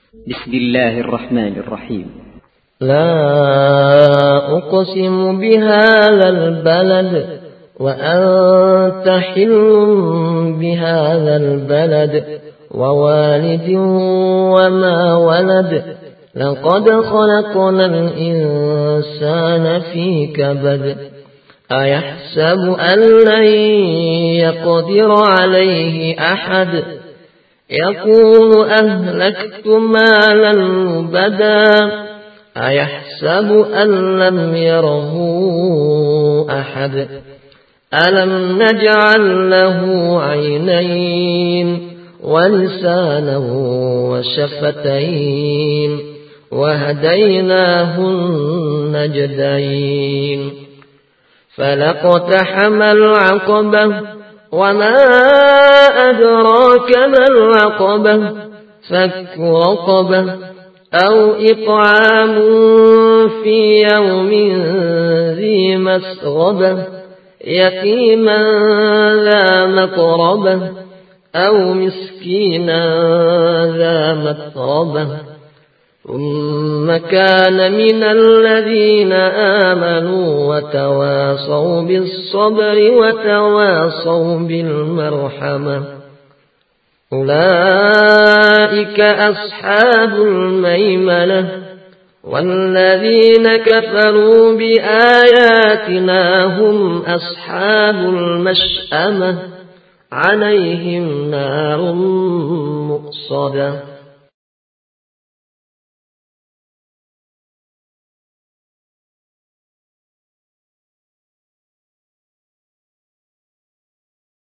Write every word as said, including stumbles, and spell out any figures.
بسم الله الرحمن الرحيم. لا أقسم بهذا البلد وأنت حل بهذا البلد ووالد وما ولد لقد خلقنا الإنسان في كبد أيحسب أن لن يقدر عليه أحد يقول أهلكت مالا لبدا أيحسب أن لم يره أحد ألم نجعل له عينين ولسانا وشفتين وهديناه النجدين فلاقتحم العقبة وما أدراك ما العقبة فك رقبة أو إطعام في يوم ذي مسغبة يتيما ذا مقربة أو مسكينا ذا متربة ثم كان من الذين آمنوا وتواصوا بالصبر وتواصوا بالمرحمة أولئك أصحاب الميمنة والذين كفروا بآياتنا هم أصحاب المشأمة عليهم نار مؤصدة.